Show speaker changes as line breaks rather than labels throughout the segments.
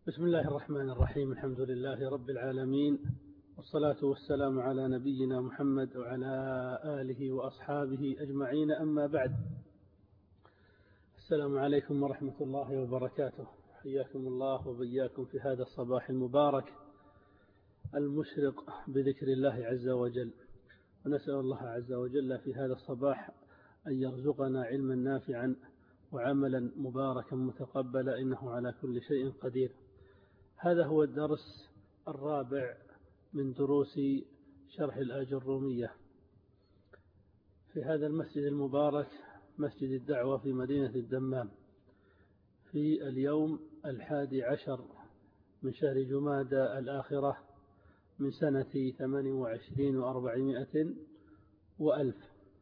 بسم الله الرحمن الرحيم. الحمد لله رب العالمين، والصلاة والسلام على نبينا محمد وعلى آله وأصحابه أجمعين، أما بعد. السلام عليكم ورحمة الله وبركاته. حياكم الله وبياكم في هذا الصباح المبارك المشرق بذكر الله عز وجل، ونسأل الله عز وجل في هذا الصباح أن يرزقنا علما نافعا وعملا مباركا متقبلا، إنه على كل شيء قدير. هذا هو الدرس الرابع من دروس شرح الآجرومية في هذا المسجد المبارك، مسجد الدعوة في مدينة الدمام، في اليوم 11 من شهر جمادى الآخرة من سنة 28 و400 وألف.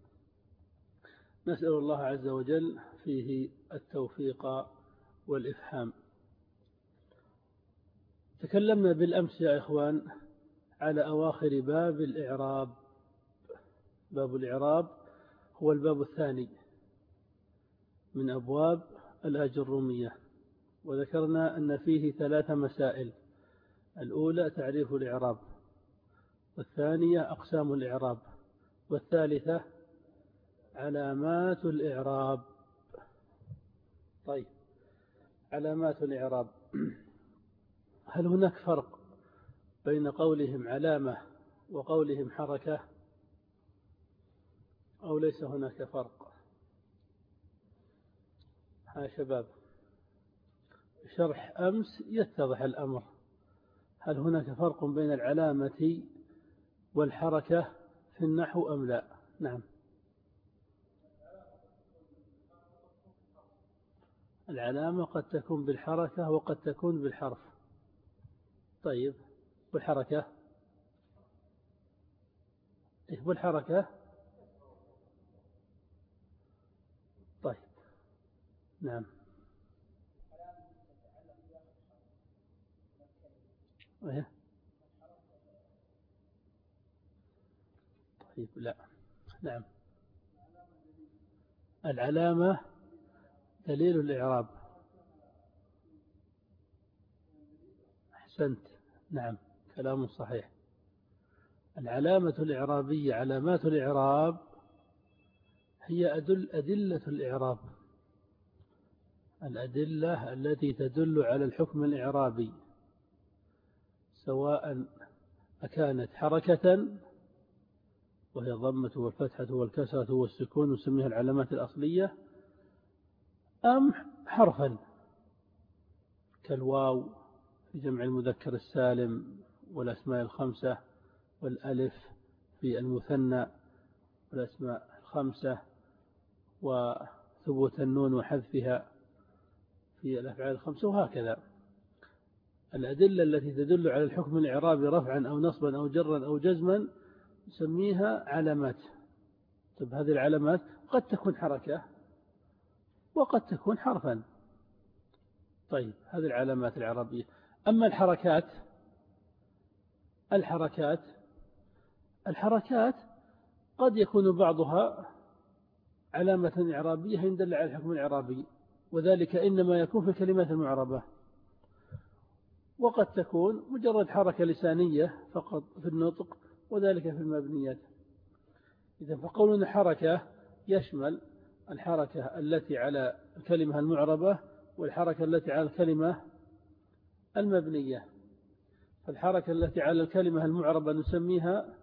نسأل الله عز وجل فيه التوفيق والإفهام. تكلمنا بالأمس يا إخوان على أواخر باب الإعراب. باب الإعراب هو الباب الثاني من أبواب الآجرومية، وذكرنا أن فيه 3 مسائل: الأولى تعريف الإعراب، والثانية أقسام الإعراب، والثالثة علامات الإعراب. طيب، علامات الإعراب، هل هناك فرق بين قولهم علامة وقولهم حركة، أو ليس هناك فرق؟ ها شباب، شرح أمس يتضح الأمر. هل هناك فرق بين العلامة والحركة في النحو أم لا؟ نعم، العلامة قد تكون بالحركة وقد تكون بالحرف. طيب، والحركة؟ والحركة؟ طيب، نعم. طيب، لا، نعم. العلامة دليل الإعراب. أحسنت، نعم، كلام صحيح. العلامة الإعرابية، علامات الإعراب هي أدلة الإعراب، الأدلة التي تدل على الحكم الإعرابي، سواء أكانت حركة وهي الضمة والفتحة والكسرة والسكون نسميها العلامات الأصلية، أم حرفا كالواو في جمع المذكر السالم والأسماء ال5 والألف في المثنى والأسماء ال5 وثبوت النون وحذفها في الأفعال ال5، وهكذا. الأدلة التي تدل على الحكم الإعرابي رفعا أو نصبا أو جرا أو جزما نسميها علامات. طيب، هذه العلامات قد تكون حركة وقد تكون حرفا. طيب، هذه العلامات الإعرابية. أما الحركات قد يكون بعضها علامة إعرابية يدل على الحكم الإعرابي، وذلك إنما يكون في الكلمات المعربة، وقد تكون مجرد حركة لسانية فقط في النطق، وذلك في المبنيات. إذا فقولنا حركة يشمل الحركة التي على الكلمة المعربة والحركة التي على الكلمة المبنية. فالحركة التي على الكلمة المعربة نسميها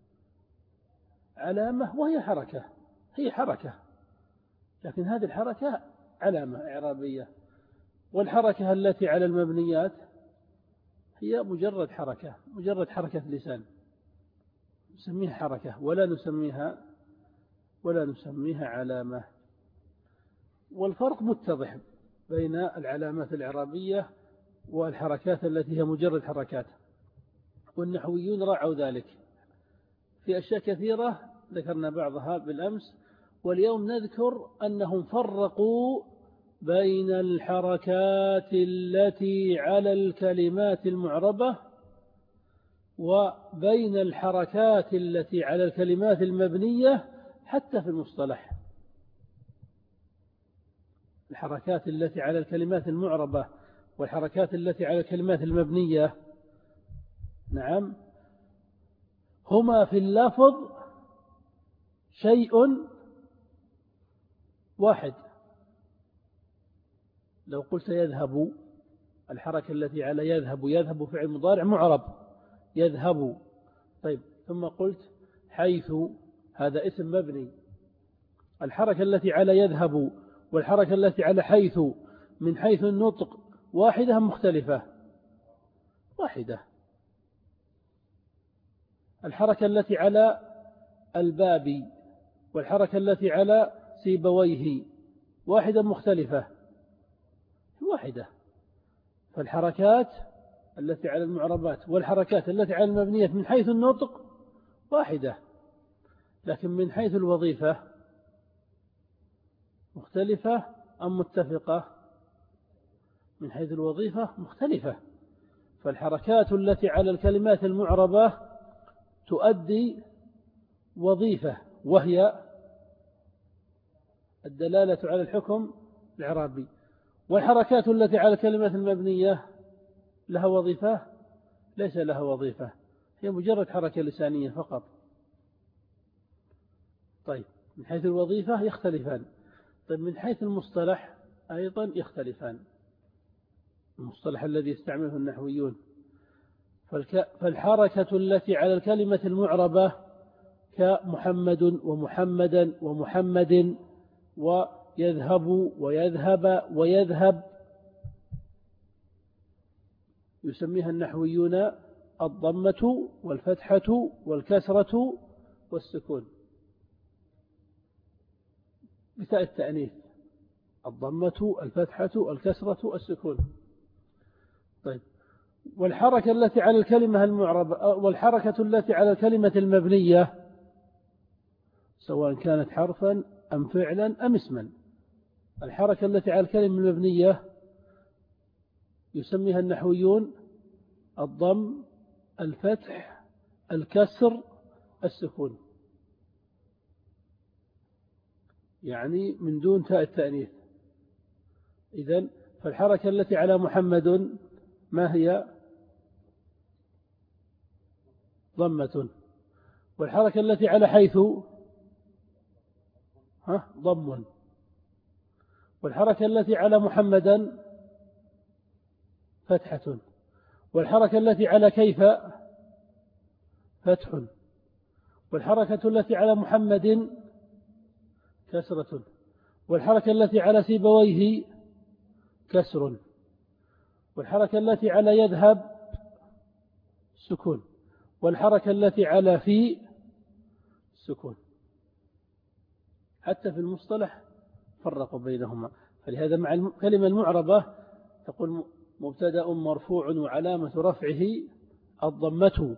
علامة، وهي حركة، هي حركة، لكن هذه الحركة علامة إعرابية. والحركة التي على المبنيات هي مجرد حركة لسان، نسميها حركة ولا نسميها علامة. والفرق متضح بين العلامات الإعرابية والحركات التي هي مجرد حركات، والنحويون راعوا ذلك في أشياء كثيرة ذكرنا بعضها بالأمس، واليوم نذكر أنهم فرقوا بين الحركات التي على الكلمات المعربة وبين الحركات التي على الكلمات المبنية، حتى في المصطلح. الحركات التي على الكلمات المعربة والحركات التي على الكلمات المبنية نعم هما في اللفظ شيء واحد. لو قلت يذهب، الحركة التي على يذهب، يذهب فعل مضارع معرب يذهب. طيب ثم قلت حيث، هذا اسم مبني. الحركة التي على يذهب والحركة التي على حيث من حيث النطق واحدة مختلفة؟ واحدة. الحركة التي على الباب والحركة التي على سيبويه واحدة مختلفة؟ واحدة. فالحركات التي على المعربات والحركات التي على المبنية من حيث النطق واحدة، لكن من حيث الوظيفة مختلفة أم متفقة؟ من حيث الوظيفة مختلفة. فالحركات التي على الكلمات المعربة تؤدي وظيفة، وهي الدلالة على الحكم الإعرابي. والحركات التي على الكلمات المبنية لها وظيفة؟ ليس لها وظيفة، هي مجرد حركة لسانية فقط. طيب من حيث الوظيفة يختلفان. طيب من حيث المصطلح أيضا يختلفان، المصطلح الذي يستعمله النحويون. فالحركة التي على الكلمة المعربة كمحمد ومحمدا ومحمد ويذهب ويذهب ويذهب يسميها النحويون الضمة والفتحة والكسرة والسكون بتاء التأنيث، الضمة الفتحة الكسرة السكون. طيب والحركة التي على الكلمة المعربة والحركة التي على الكلمة المبنية سواء كانت حرفا أم فعلا أم اسما، الحركة التي على الكلمة المبنية يسميها النحويون الضم الفتح الكسر السكون، يعني من دون تاء التأنيث. إذن فالحركة التي على محمد ما هي؟ ضمة. والحركة التي على حيث ضم. والحركة التي على محمدا فتحة. والحركة التي على كيف فتح. والحركة التي على محمد كسرة. والحركة التي على سيبويه كسر. والحركة التي على يذهب سكون. والحركة التي على في سكون. حتى في المصطلح فرقوا بينهما. فلهذا مع الكلمة المعربة تقول مبتدأ مرفوع وعلامة رفعه الضمة.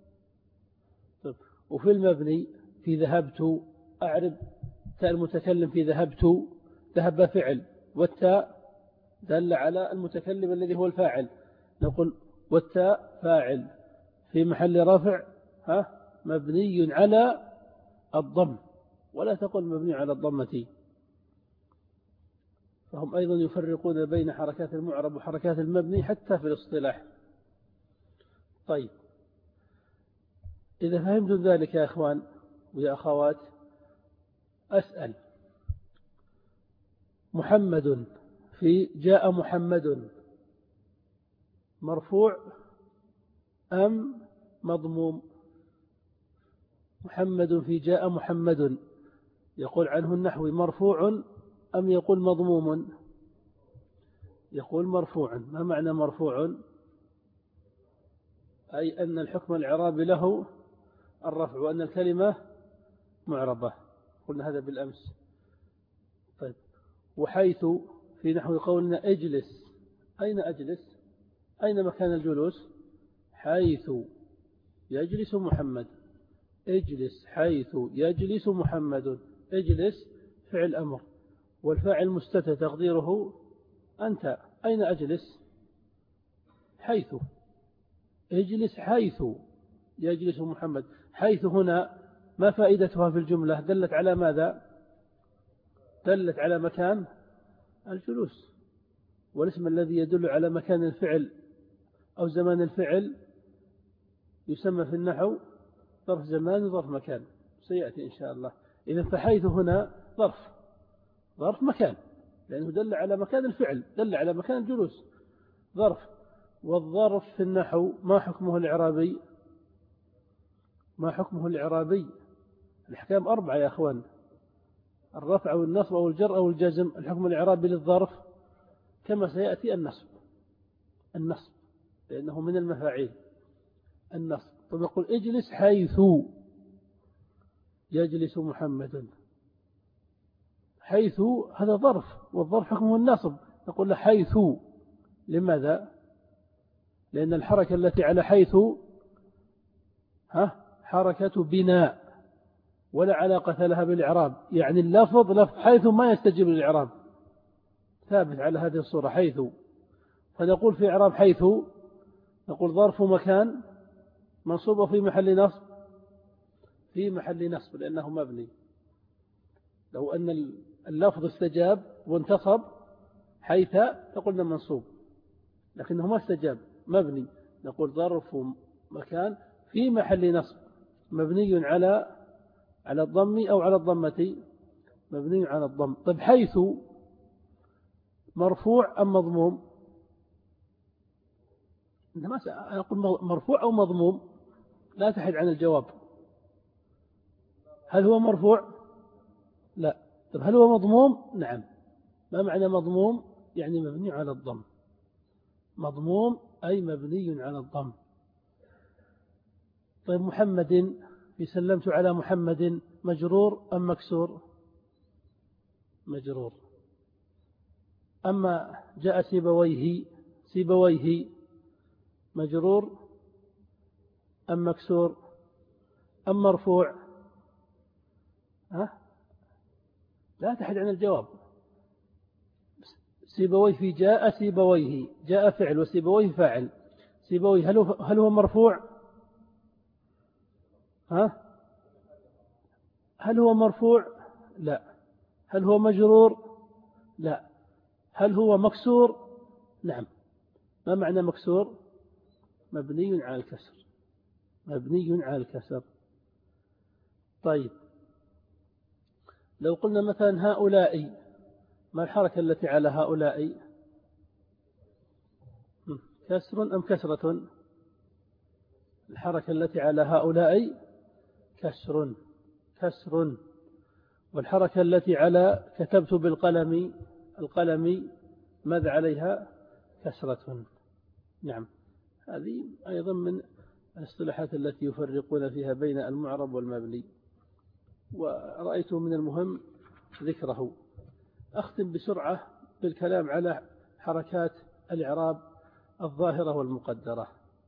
وفي المبني في ذهبت أعرب تاء المتكلم في ذهبت، ذهب فعل والتاء دل على المتكلم الذي هو الفاعل، نقول والتاء فاعل في محل رفع مبني على الضم، ولا تقل مبني على الضمة. فهم أيضا يفرقون بين حركات المعرب وحركات المبني حتى في الاصطلاح. طيب إذا فهمتم ذلك يا أخوان ويا أخوات، أسأل: محمد في جاء محمد مرفوع أم مضموم؟ محمد في جاء محمد يقول عنه النحوي مرفوع أم يقول مضموم؟ يقول مرفوع. ما معنى مرفوع؟ أي أن الحكم الإعرابي له الرفع وأن الكلمة معربة، قلنا هذا بالأمس. طيب وحيث في نحو قولنا اجلس، أين أجلس؟ أين مكان الجلوس؟ حيث يجلس محمد. اجلس حيث يجلس محمد. اجلس فعل أمر والفاعل مستتر تقديره أنت. أين أجلس؟ حيث. اجلس حيث يجلس محمد. حيث هنا ما فائدتها في الجملة؟ دلت على ماذا؟ دلت على مكان الجلوس. والاسم الذي يدل على مكان الفعل أو زمان الفعل يسمى في النحو ظرف زمان وظرف مكان، سيأتي إن شاء الله. إذا فحيث هنا ظرف مكان، لأنه دل على مكان الفعل، دل على مكان الجلوس، ظرف. والظرف في النحو ما حكمه الإعرابي؟ ما حكمه الإعرابي؟ الأحكام 4 يا أخوان: الرفع أو النصب أو الجر أو الجزم. الحكم الإعرابي للظرف كما سيأتي النصب لأنه من المفاعيل، النصب. فنقول اجلس حيث يجلس محمد. حيث هذا ظرف، والظرف حكمه النصب، نقول له حيث. لماذا؟ لأن الحركة التي على حيث حركة بناء ولا علاقة لها بالإعراب، يعني اللفظ حيث ما يستجيب للإعراب، ثابت على هذه الصورة حيث. فنقول في إعراب حيث نقول ظرف مكان منصوب في محل نصب، في محل نصب لأنه مبني. لو أن اللفظ استجاب وانتصب حيث لقلنا منصوب، لكنه ما استجاب مبني، نقول ظرف مكان في محل نصب مبني على الضم أو على الضمة، مبني على الضم. طيب حيث مرفوع أم مضموم؟ أنا أقول مرفوع أو مضموم، لا تحد عن الجواب. هل هو مرفوع؟ لا. طيب هل هو مضموم؟ نعم. ما معنى مضموم؟ يعني مبني على الضم. مضموم أي مبني على الضم. طيب محمد، في سلمت على محمد، مجرور أم مكسور؟ مجرور. أما جاء سيبويه مجرور أم مكسور أم مرفوع؟ لا تحد عن الجواب. سيبويه في جاء سيبويه، جاء فعل وسيبويه فاعل. سيبويه هل هو مرفوع؟ هل هو مرفوع؟ لا. هل هو مجرور؟ لا. هل هو مكسور؟ نعم. ما معنى مكسور؟ مبني على الكسر، مبني على الكسر. طيب لو قلنا مثلا هؤلاء، ما الحركة التي على هؤلاء؟ كسر أم كسرة؟ الحركة التي على هؤلاء كسر. والحركة التي على كتبت بالقلم، القلم ماذا عليها؟ كسرة. نعم. هذه أيضا من الاصطلاحات التي يفرقون فيها بين المعرب والمبني، ورأيت من المهم ذكره. أختم بسرعة بالكلام على حركات الإعراب الظاهرة والمقدرة،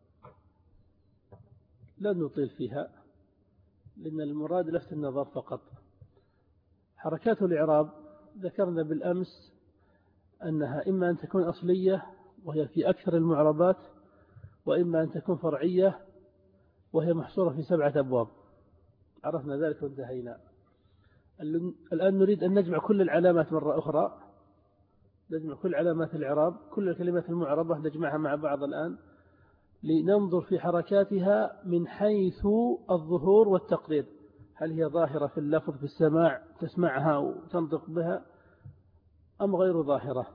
لن نطيل فيها لأن المراد لفت النظر فقط. حركات الإعراب ذكرنا بالأمس أنها إما أن تكون أصلية وهي في أكثر المعربات، وإما أن تكون فرعية وهي محصورة في 7 أبواب. عرفنا ذلك وانتهينا. الآن نريد أن نجمع كل العلامات مرة أخرى، نجمع كل علامات الإعراب، كل الكلمات المعربة نجمعها مع بعض الآن، لننظر في حركاتها من حيث الظهور والتقدير. هل هي ظاهرة في اللفظ في السماع تسمعها وتنطق بها، أم غير ظاهرة؟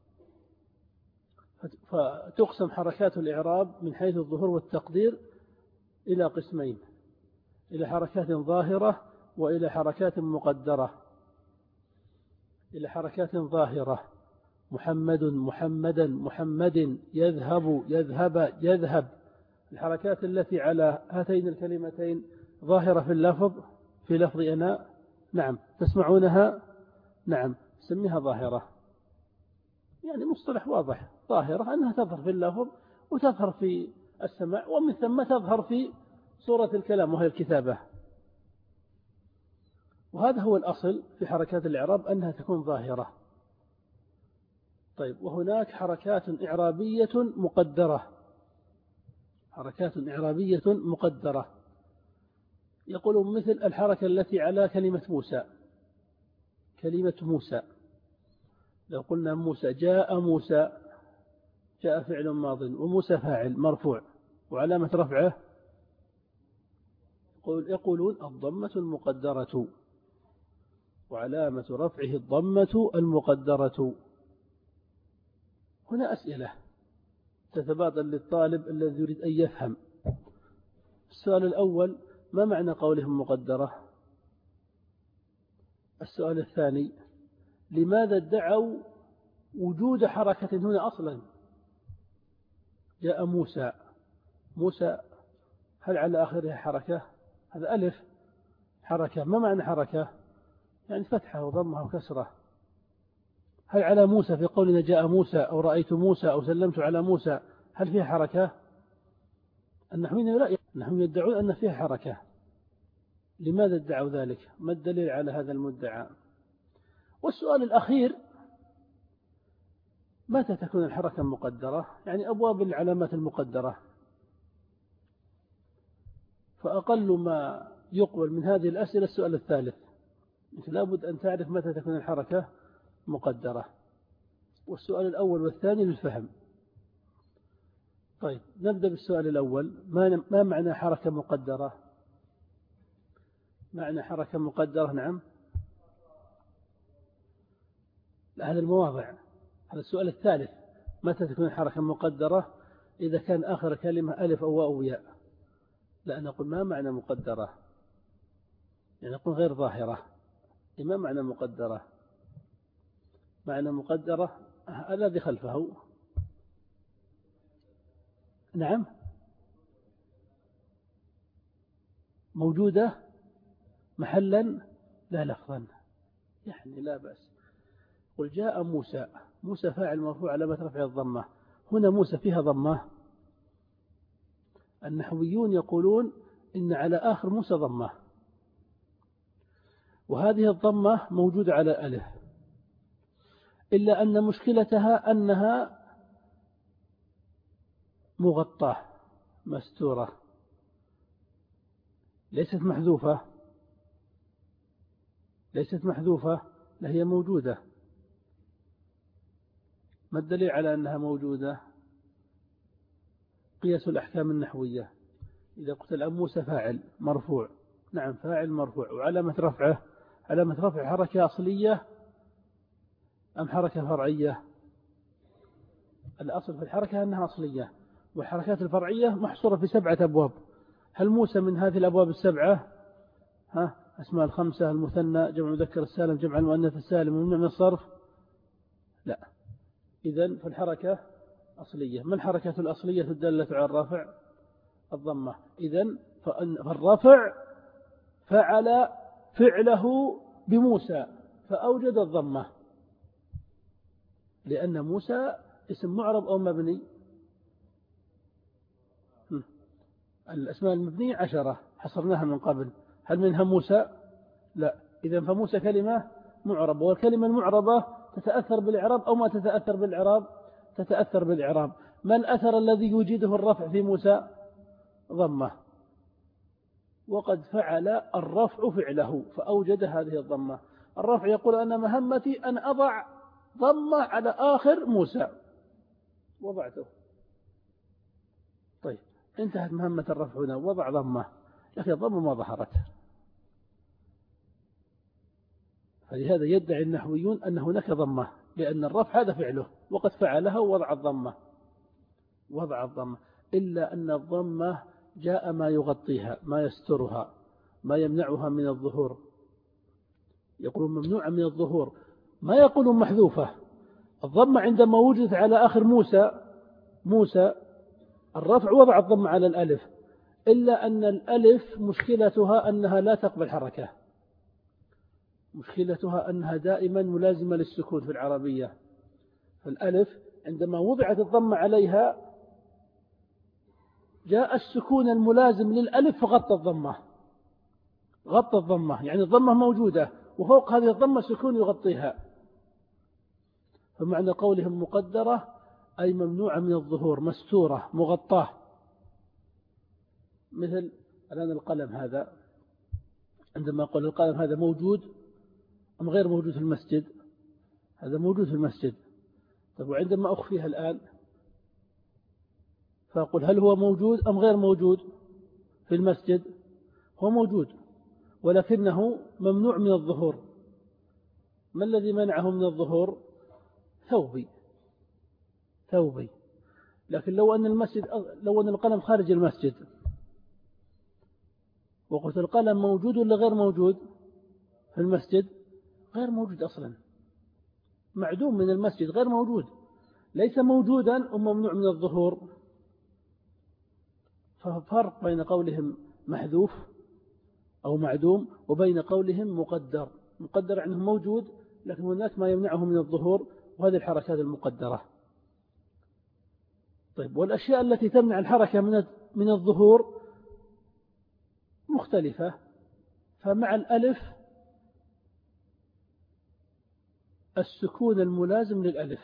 فتقسم حركات الإعراب من حيث الظهور والتقدير إلى قسمين: إلى حركات ظاهرة وإلى حركات مقدرة. إلى حركات ظاهرة: محمد، محمدا، محمد، يذهب، يذهب، يذهب. الحركات التي على هاتين الكلمتين ظاهرة في اللفظ، في لفظ أنا، نعم. تسمعونها؟ نعم. سميها ظاهرة، يعني مصطلح واضح. ظاهرة أنها تظهر في اللفظ وتظهر في السماع، ومن ثم تظهر في صورة الكلام وهي الكتابة. وهذا هو الأصل في حركات الإعراب أنها تكون ظاهرة. طيب وهناك حركات إعرابية مقدرة. حركات إعرابية مقدرة يقولون مثل الحركة التي على كلمة موسى. كلمة موسى، لو قلنا موسى، جاء موسى، جاء فعل ماض وموسى فاعل مرفوع وعلامة رفعه يقولون الضمة المقدرة، وعلامة رفعه الضمة المقدرة. هنا أسئلة تتبادل للطالب الذي يريد أن يفهم. السؤال الأول: ما معنى قولهم مقدرة؟ السؤال الثاني: لماذا ادعوا وجود حركة هنا أصلا؟ جاء موسى، موسى هل على آخرها حركة؟ هذا ألف حركة. ما معنى حركة؟ يعني فتحة وضمها وكسرة. هل على موسى في قولنا جاء موسى أو رأيت موسى أو سلمت على موسى هل فيها حركة؟ النحويين لا، النحويين يدعون أن فيها حركة. لماذا ادعوا ذلك؟ ما الدليل على هذا المدعى؟ والسؤال الأخير: متى تكون الحركة مقدرة؟ يعني أبواب العلامات المقدرة. فأقل ما يقبل من هذه الأسئلة السؤال الثالث، لابد أن تعرف متى تكون الحركة مقدرة. والسؤال الأول والثاني للفهم. طيب نبدأ بالسؤال الأول: ما معنى حركة مقدرة؟ معنى حركة مقدرة نعم، لا هذا المواضع، هذا السؤال الثالث. متى تكون الحركة مقدرة؟ إذا كان آخر كلمة ألف أو واو أو ياء. لا نقول ما معنى مقدرة، يعني نقول غير ظاهرة. ما معنى مقدرة؟ معنى مقدرة الذي خلفه نعم موجودة محلا لا لفظا، يعني لا بأس. قل جاء موسى، موسى فاعل مرفوع علامة رفعه الضمة. هنا موسى فيها ضمة. النحويون يقولون إن على آخر موسى ضمة، وهذه الضمة موجودة على الألف، إلا أن مشكلتها أنها مغطاة مستورة، ليست محذوفة، ليست محذوفة، لا هي موجودة. ما الدليل على أنها موجودة؟ قياس الأحكام النحوية. إذا قلت الآن موسى فاعل مرفوع، نعم فاعل مرفوع، وعلامة رفعه، علامة رفع حركة أصلية أم حركة فرعية؟ الأصل في الحركة أنها أصلية، والحركات الفرعية محصورة في 7 أبواب. هل موسى من هذه الأبواب ال7؟ أسماء ال5: المثنى، جمع المذكر السالم، جمع المؤنث السالم، ممنوع من الصرف؟ لا. إذن فالحركة أصلية. ما الحركة الأصلية الدالة على الرفع؟ الضمة. إذن فالرفع فعل فعله بموسى فأوجد الضمة، لأن موسى اسم معرب أو مبني؟ الأسماء المبنية 10 حصرناها من قبل، هل منها موسى؟ لا. إذن فموسى كلمة معربة، والكلمة المعربة تتأثر بالإعراب أو ما تتأثر بالإعراب؟ تتأثر بالإعراب. ما الأثر الذي يوجده الرفع في موسى؟ ضمة، وقد فعل الرفع فعله فأوجد هذه الضمة. الرفع يقول أن مهمتي أن أضع ضمة على آخر موسى، وضعته. طيب انتهت مهمة الرفع هنا، وضع ضمة، لكن الضمة ما ظهرت. فلهذا يدعي النحويون أن هناك ضمة، لأن الرفع هذا فعله وقد فعلها ووضع الضمة، وضع الضمة. إلا أن الضمة جاء ما يغطيها، ما يسترها، ما يمنعها من الظهور. يقولون ممنوعة من الظهور، ما يقولون محذوفة. الضمة عندما وجدت على آخر موسى الرفع وضع الضمة على الألف، إلا أن الألف مشكلتها أنها لا تقبل حركة، مشكلتها أنها دائما ملازمة للسكون في العربية. فالألف عندما وضعت الضمة عليها جاء السكون الملازم للألف فغطى الضمة، غطى الضمة، يعني الضمة موجودة وفوق هذه الضمة سكون يغطيها. فمعنى قولهم مقدرة أي ممنوعة من الظهور، مستورة مغطاة. مثل الآن القلم هذا، عندما أقول القلم هذا موجود أم غير موجود في المسجد؟ هذا موجود في المسجد. طيب وعندما أخفيها الآن فأقول هل هو موجود أم غير موجود في المسجد؟ هو موجود ولكنه ممنوع من الظهور. ما الذي منعه من الظهور؟ ثوبي. لكن لو أن القلم خارج المسجد وقلت القلم موجود ولا غير موجود في المسجد؟ غير موجود أصلا، معدوم من المسجد، غير موجود، ليس موجودا وممنوع من الظهور. ففرق بين قولهم محذوف أو معدوم وبين قولهم مقدر عنه موجود لكن هناك ما يمنعه من الظهور، وهذه الحركات المقدرة. طيب، والأشياء التي تمنع الحركة من الظهور مختلفة. فمع الألف السكون الملازم للألف،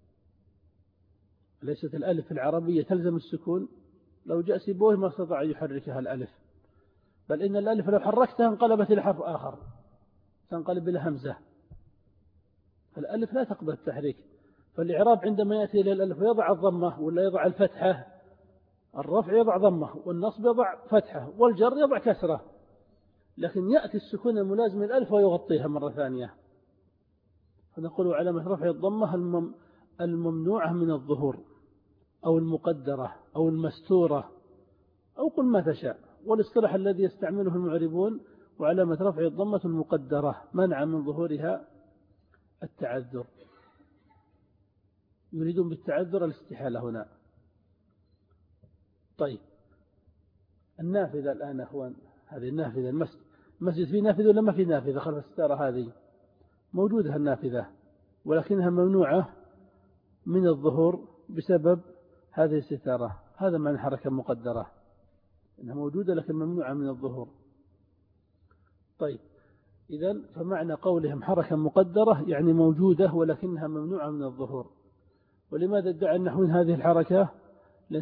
ليست الألف العربية تلزم السكون، لو جاء سيبويه ما استطاع أن يحركها الألف، بل إن الألف لو حركتها انقلبت إلى حرف آخر، تنقلب إلى همزة. فالألف لا تقبل التحريك. فالإعراب عندما يأتي إلى الألف يضع الضمة ولا يضع الفتحة، الرفع يضع ضمة والنصب يضع فتحة والجر يضع كسرة، لكن يأتي السكون الملازم للألف ويغطيها مرة ثانية. فنقول علامة رفع الضمة الممنوعة من الظهور أو المقدرة أو المستورة أو قل ما تشاء. والاصطلاح الذي يستعمله المعربون وعلامة رفع الضمة المقدرة منع من ظهورها التعذر، يريدون بالتعذر الاستحالة هنا. طيب، النافذة الآن أخوان، هذه النافذة، المسجد فيه نافذة ولا ما فيه نافذة خلف الستارة؟ هذه موجودة النافذة ولكنها ممنوعة من الظهور بسبب هذه الستارة. هذا معنى حركة مقدرة، إنها موجودة لكن ممنوعة من الظهور. طيب، إذن فمعنى قولهم حركة مقدرة يعني موجودة ولكنها ممنوعة من الظهور. ولماذا ادعى النحويين هذه الحركة؟ لأن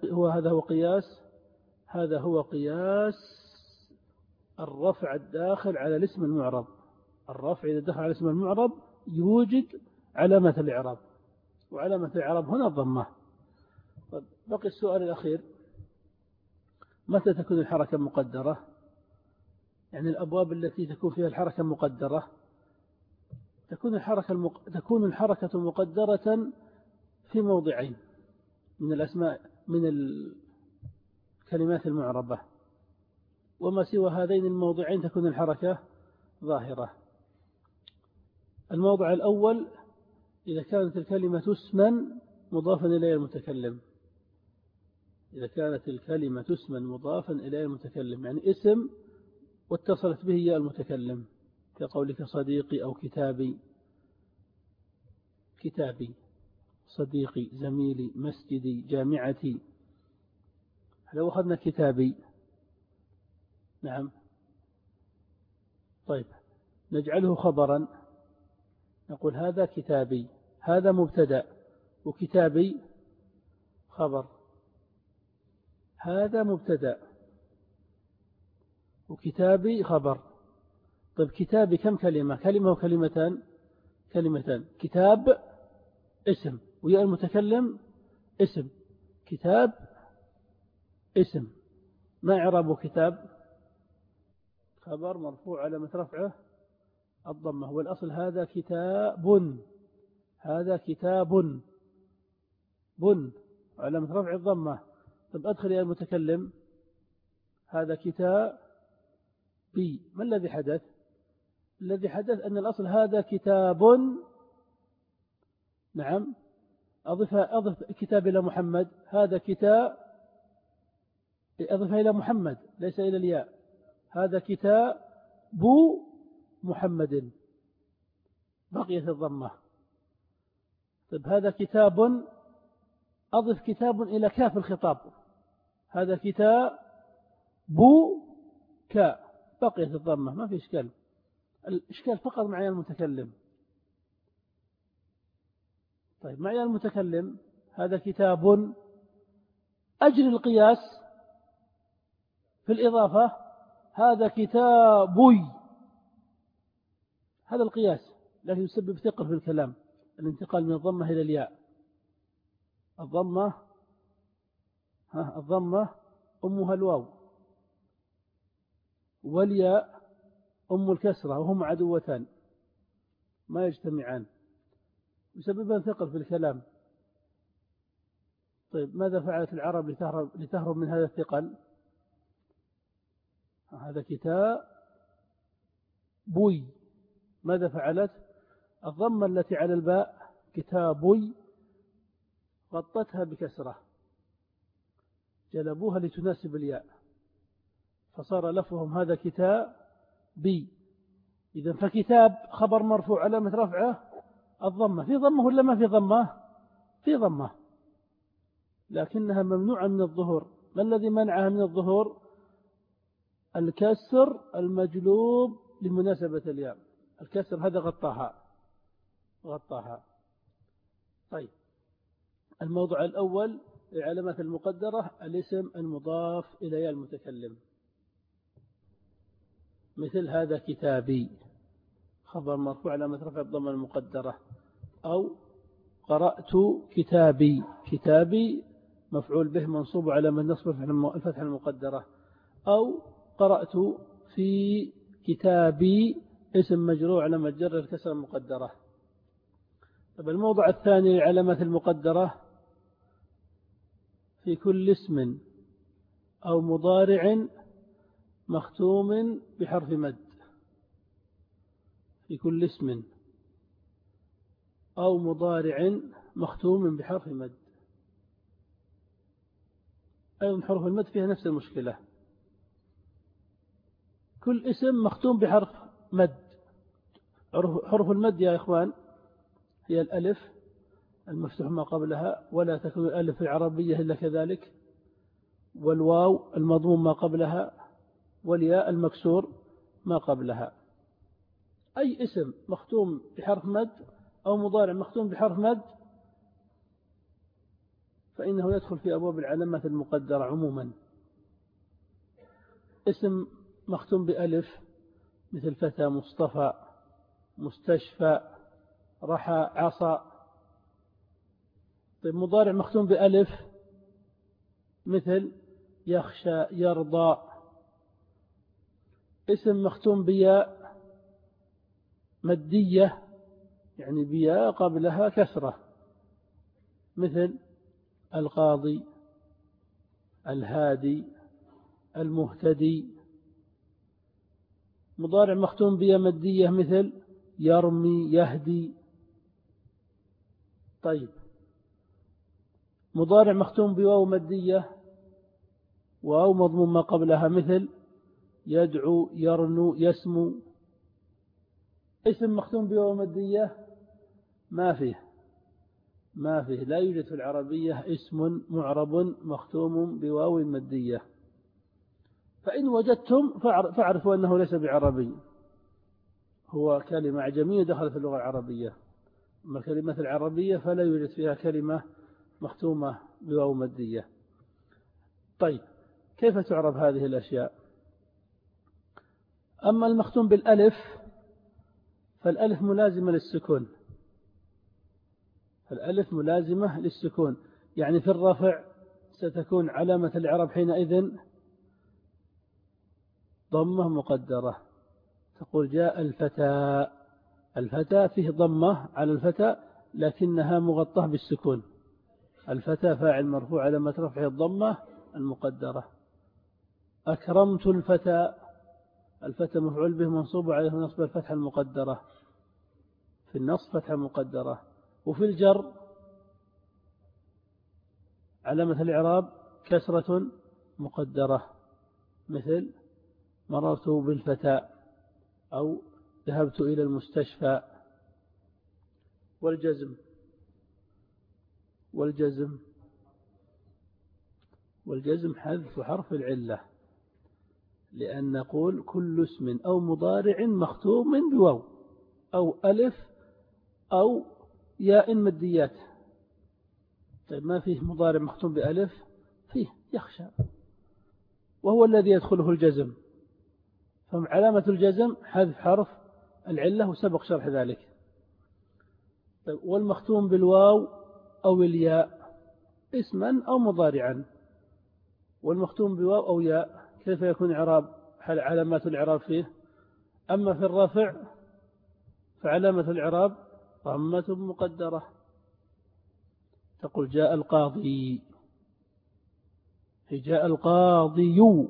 هذا هو قياس الرفع الداخل على الاسم المعرب. الرفع إذا دخل على الاسم المعرب يوجد علامة الإعراب، وعلامة الإعراب هنا الضمة. طيب، بقي السؤال الأخير، متى تكون الحركة مقدرة؟ يعني الأبواب التي تكون فيها الحركة مقدرة، تكون الحركة مقدرة في موضعين من الأسماء، من الكلمات المعربة، وما سوى هذين الموضعين تكون الحركة ظاهرة. الموضع الأول إذا كانت الكلمة اسما مضافا إلى المتكلم، إذا كانت الكلمة اسما مضافا إلى المتكلم، يعني اسم واتصلت به يا المتكلم، كقولك صديقي أو كتابي، صديقي، زميلي، مسجدي، جامعتي. لو أخذنا كتابي، نعم، طيب نجعله خبرا، نقول هذا كتابي، هذا مبتدأ وكتابي خبر، هذا مبتدأ وكتابي خبر. طيب، كتابي كم كلمة؟ كلمة وكلمتان؟ كلمتان. كتاب اسم ويا المتكلم اسم، كتاب اسم. ما إعراب كتاب؟ خبر مرفوع علامة رفعه الضمة، والأصل هذا كتاب، هذا كتاب علامة رفع الضمة. طب أدخل يا المتكلم، هذا كتاب بي. ما الذي حدث؟ الذي حدث أن الأصل هذا كتاب، نعم، أضف كتاب إلى محمد، هذا كتاب، أضفها إلى محمد ليس إلى الياء، هذا كتاب محمد، بقيت الضمة. طيب، هذا كتاب، أضف كتاب إلى كاف الخطاب، هذا كتاب كاء، بقيت الضمة، ما في إشكال. الإشكال فقط معي المتكلم. طيب، معي المتكلم هذا كتاب، أجري القياس في الإضافة، هذا كتابي، هذا القياس، لكن يسبب ثقل في الكلام، الانتقال من الضمة إلى الياء. الضمة الضمة أمها الواو، والياء أم الكسرة، وهما عدوتان ما يجتمعان، يسببان ثقل في الكلام. طيب ماذا فعلت العرب لتهرب من هذا الثقل؟ هذا كتاب بوي. ماذا فعلت؟ الضمة التي على الباء كتابوي غطتها بكسرة، جلبوها لتناسب الياء، فصار لفظهم هذا كتاب بي. إذا فكتاب خبر مرفوع علامة رفعه الضمة. في ضمة ولا ما في ضمة؟ في ضمة، لكنها ممنوعة من الظهور. ما الذي منعها من الظهور؟ الكسر المجلوب لمناسبة الياء، الكسر هذا غطاها. طيب الموضوع الأول العلامات المقدرة، الاسم المضاف إلى ياء المتكلم، مثل هذا كتابي خبر مرفوع علامة رفع الضمة المقدرة، أو قرأت كتابي، كتابي مفعول به منصوب على من نصب الفتحة المقدرة، أو قرأت في كتابي اسم مجرور على مجر الكسر المقدرة. طب الموضوع الثاني العلامات المقدرة، في كل اسم أو مضارع مختوم بحرف مد، في كل اسم أو مضارع مختوم بحرف مد. أيضا حروف المد فيها نفس المشكلة، كل اسم مختوم بحرف مد. حروف المد يا إخوان هي الألف المفتوح ما قبلها، ولا تكون الألف العربية إلا كذلك، والواو المضموم ما قبلها، والياء المكسور ما قبلها. أي اسم مختوم بحرف مد أو مضارع مختوم بحرف مد فإنه يدخل في أبواب العلامات المقدرة عموما. اسم مختوم بألف مثل فتى، مصطفى، مستشفى، رحى، عصا. طيب مضارع مختوم بألف مثل يخشى، يرضى. اسم مختوم بياء مدية يعني بياء قبلها كسرة مثل القاضي، الهادي، المهتدي. مضارع مختوم بياء مدية مثل يرمي، يهدي. طيب مضارع مختوم بواو مدية واو مضموم ما قبلها مثل يدعو، يرنو، يسمو. اسم مختوم بواو مدية ما فيه لا يوجد في العربية اسم معرب مختوم بواو مدية. فإن وجدتم فاعرفوا أنه ليس بعربي، هو كلمة أعجمية دخلت في اللغة العربية. أما الكلمات العربية فلا يوجد فيها كلمة مختومة بواو مدية. طيب كيف تعرف هذه الأشياء؟ أما المختوم بالألف فالألف ملازمة للسكون، الألف ملازمة للسكون، يعني في الرفع ستكون علامة الإعراب حينئذ ضمة مقدرة. تقول جاء الفتى، الفتى فيه ضمة على الفتى لكنها مغطاة بالسكون. الفتى فاعل مرفوع علامة رفعه الضمة المقدرة. أكرمت الفتى، الفتى مفعول به منصوب عليه نصب الفتحة المقدرة، في النصب فتحة مقدرة. وفي الجر علامة الإعراب كسرة مقدرة مثل مررت بالفتى أو ذهبت إلى المستشفى. والجزم حذف حرف العلة، لأن نقول كل اسم أو مضارع مختوم بواو أو ألف أو ياء مديات. طيب ما فيه مضارع مختوم بألف؟ فيه يخشى، وهو الذي يدخله الجزم، فعلامة الجزم حذف حرف العلة وسبق شرح ذلك. طيب والمختوم بالواو أو الياء اسما أو مضارعا والمختوم بواو أو ياء كيف يكون إعراب علامات الإعراب فيه؟ أما في الرفع فعلامة الإعراب ضمة مقدرة. تقول جاء القاضي، جاء القاضي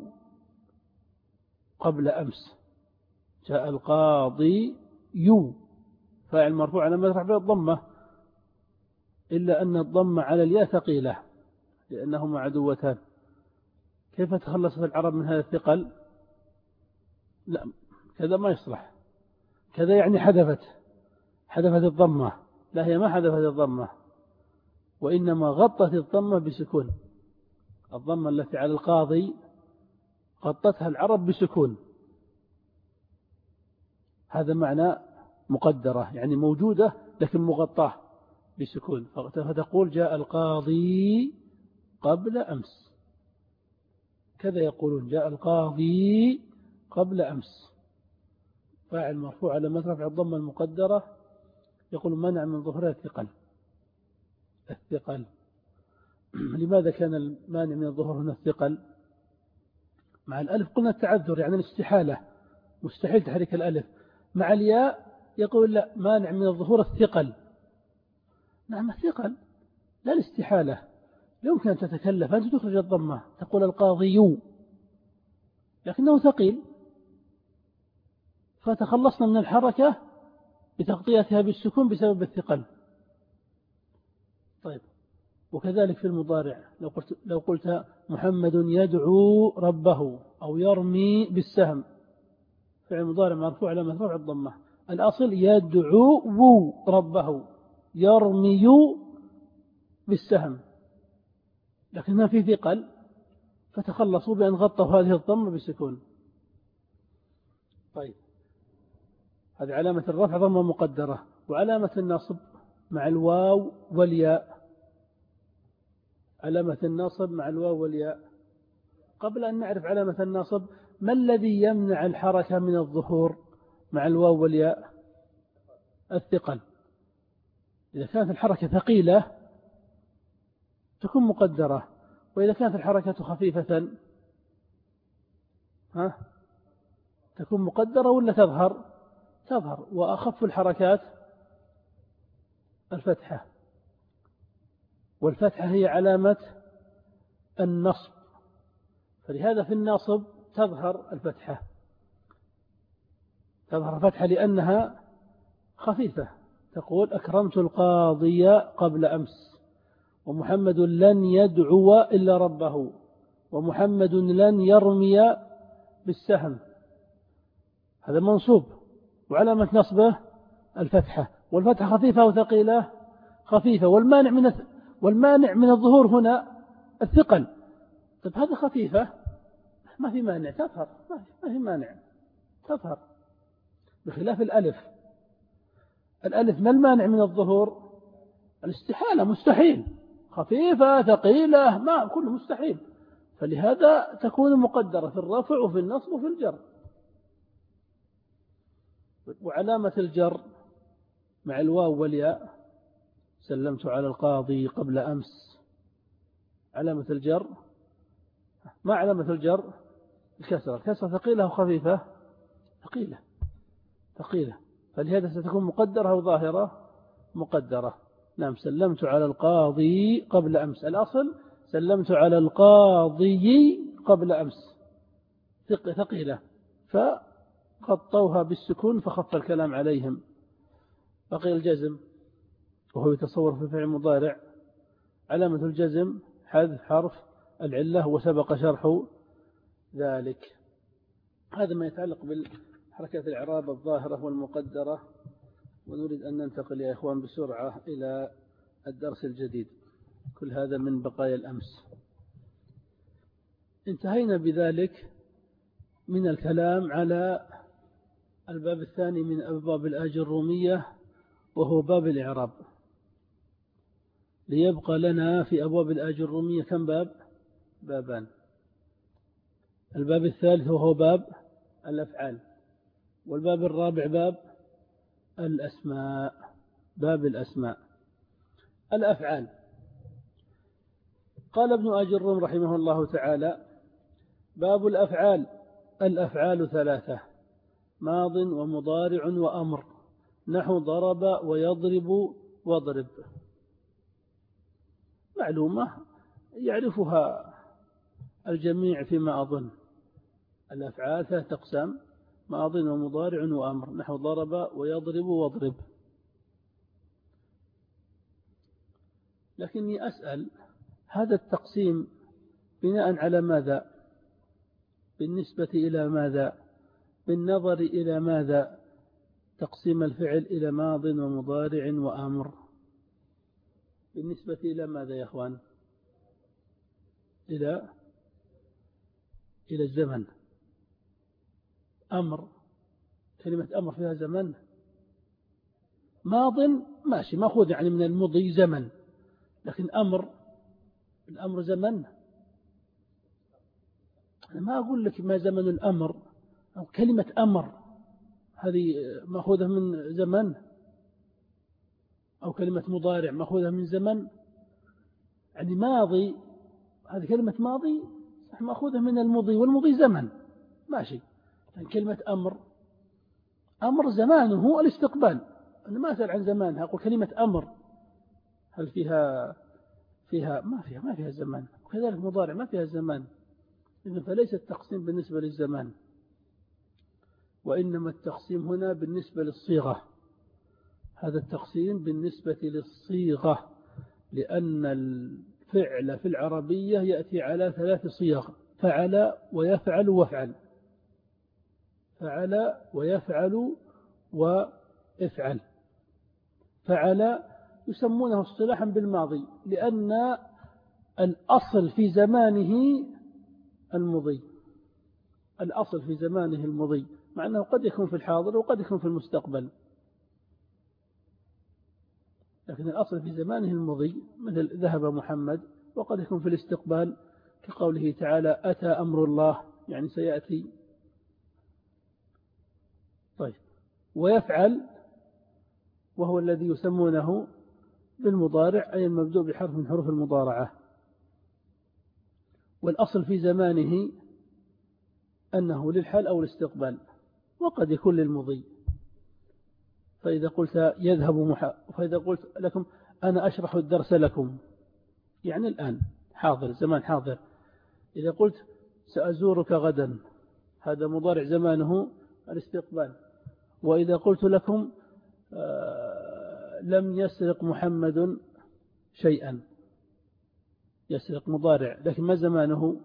قبل أمس، جاء القاضي فاعل مرفوع علامة رفعه الضمة، إلا أن الضمة على الياء ثقيلة لأنهما عدوتان. كيف تخلصت العرب من هذا الثقل؟ لا، كذا ما يصلح، كذا يعني حذفت الضمة. لا، هي ما حذفت الضمة، وإنما غطت الضمة بسكون. الضمة التي على القاضي غطتها العرب بسكون، هذا معنى مقدرة، يعني موجودة لكن مغطاة بسكون. فتقول جاء القاضي قبل أمس، كذا يقولون جاء القاضي قبل أمس. فاعل مرفوع على رفع الضمة المقدرة، يقول منع من ظهورها الثقل. لماذا كان المانع من الظهور هنا الثقل؟ مع الألف قلنا التعذر، يعني الاستحالة، مستحيل تحريك الألف. مع الياء يقول لا، مانع من الظهور الثقل. نعم الثقل لا الاستحالة، يمكن أن تتكلف أنت تخرج الضمة تقول القاضي، لكنه ثقيل، فتخلصنا من الحركة بتغطيتها بالسكون بسبب الثقل. طيب، وكذلك في المضارع لو قلت محمد يدعو ربه أو يرمي بالسهم، فعل مضارع مرفوع على رفع الضمة. الأصل يدعو ربه يرمي بالسهم، لكنها في ثقل، فتخلصوا بأن غطوا هذه الضمة بسكون. طيب، هذه علامة الرفع ضمة مقدرة. وعلامة النصب مع الواو والياء، علامة النصب مع الواو والياء. قبل أن نعرف علامة النصب، ما الذي يمنع الحركة من الظهور مع الواو والياء؟ الثقل. إذا كانت الحركة ثقيلة تكون مقدرة، وإذا كانت الحركة خفيفة تكون مقدرة ولا تظهر؟ وأخف الحركات الفتحة، والفتحة هي علامة النصب، فلهذا في النصب تظهر الفتحة لأنها خفيفة. تقول أكرمت القاضي قبل أمس، ومحمد لن يدعو إلا ربه، ومحمد لن يرمي بالسهم. هذا منصوب، وعلامة نصبه الفتحة، والفتحة خفيفة أو ثقيلة؟ خفيفة. والمانع من الظهور هنا الثقل. طيب هذا خفيفة ما في مانع تظهر، ما في مانع تظهر، بخلاف الألف ما المانع من الظهور؟ الاستحالة، مستحيل، خفيفة ثقيلة ما كله مستحيل، فلهذا تكون مقدرة في الرفع وفي النصب وفي الجر. وعلامة الجر مع الواو والياء، سلمت على القاضي قبل أمس. علامة الجر، ما علامة الجر؟ الكسرة ثقيلة أو خفيفة؟ ثقيلة، فلهذا ستكون مقدرة أو ظاهرة؟ مقدرة. نعم، سلمت على القاضي قبل أمس، الأصل سلمت على القاضي قبل أمس، ثقيلة، فغطوها بالسكون فخف الكلام عليهم. بقي الجزم، وهو يتصور في فعل مضارع. علامة الجزم حذف حرف العلة، وسبق شرح ذلك. هذا ما يتعلق بالحركات الإعراب الظاهرة والمقدرة. ونريد أن ننتقل يا إخوان بسرعة إلى الدرس الجديد. كل هذا من بقايا الأمس. انتهينا بذلك من الكلام على الباب الثاني من أبواب الأجرومية، وهو باب الإعراب. ليبقى لنا في أبواب الأجرومية كم باب؟ بابان. الباب الثالث وهو باب الأفعال، والباب الرابع باب الأسماء. باب الأسماء. الأفعال. قال ابن أجروم رحمه الله تعالى: باب الأفعال. الأفعال ثلاثة: ماض ومضارع وأمر، نحو ضرب ويضرب واضرب. معلومة يعرفها الجميع فيما أظن. الأفعال ثلاثة أقسام: ماض ومضارع وأمر، نحو ضرب ويضرب واضرب. لكني أسأل، هذا التقسيم بناء على ماذا؟ بالنسبة إلى ماذا؟ بالنظر إلى ماذا؟ تقسيم الفعل إلى ماض ومضارع وأمر بالنسبة إلى ماذا يا أخوان؟ إلى الزمن. أمر، كلمة أمر فيها زمن. ماض ماشي، مأخوذ يعني من المضي زمن، لكن الأمر زمن. أنا ما أقول لك ما زمن الأمر، أو كلمة أمر هذه مأخوذة من زمن، أو كلمة مضارع مأخوذة من زمن. يعني ماضي، هذه كلمة ماضي مأخوذة من المضي، والمضي زمن ماشي. يعني كلمة أمر زمانه الاستقبال. أنا ما أسأل عن زمانها، أقول كلمة أمر هل فيها ما فيها زمان، وكذلك مضارع ما فيها زمان. إذن فليس التقسيم بالنسبة للزمان، وإنما التقسيم هنا بالنسبة للصيغة. هذا التقسيم بالنسبة للصيغة، لأن الفعل في العربية يأتي على 3 صيغ: فعل ويفعل وافعل. فعل ويفعل وافعل. فعل يسمونه اصطلاحا بالماضي، لأن الأصل في زمانه المضي. الأصل في زمانه المضي، مع أنه قد يكون في الحاضر وقد يكون في المستقبل، لكن الأصل في زمانه المضي، مثل ذهب محمد، وقد يكون في الاستقبال كقوله تعالى أتى أمر الله، يعني سيأتي. طيب، ويفعل وهو الذي يسمونه بالمضارع، أي المبدوء بحرف من حروف المضارعة. والأصل في زمانه أنه للحال أو الاستقبال، وقد يكون للمضي. فإذا قلت فإذا قلت لكم أنا أشرح الدرس لكم، يعني الآن حاضر، زمان حاضر. إذا قلت سأزورك غدا، هذا مضارع زمانه الاستقبال. وإذا قلت لكم لم يسرق محمد شيئا، يسرق مضارع، لكن ما زمانه؟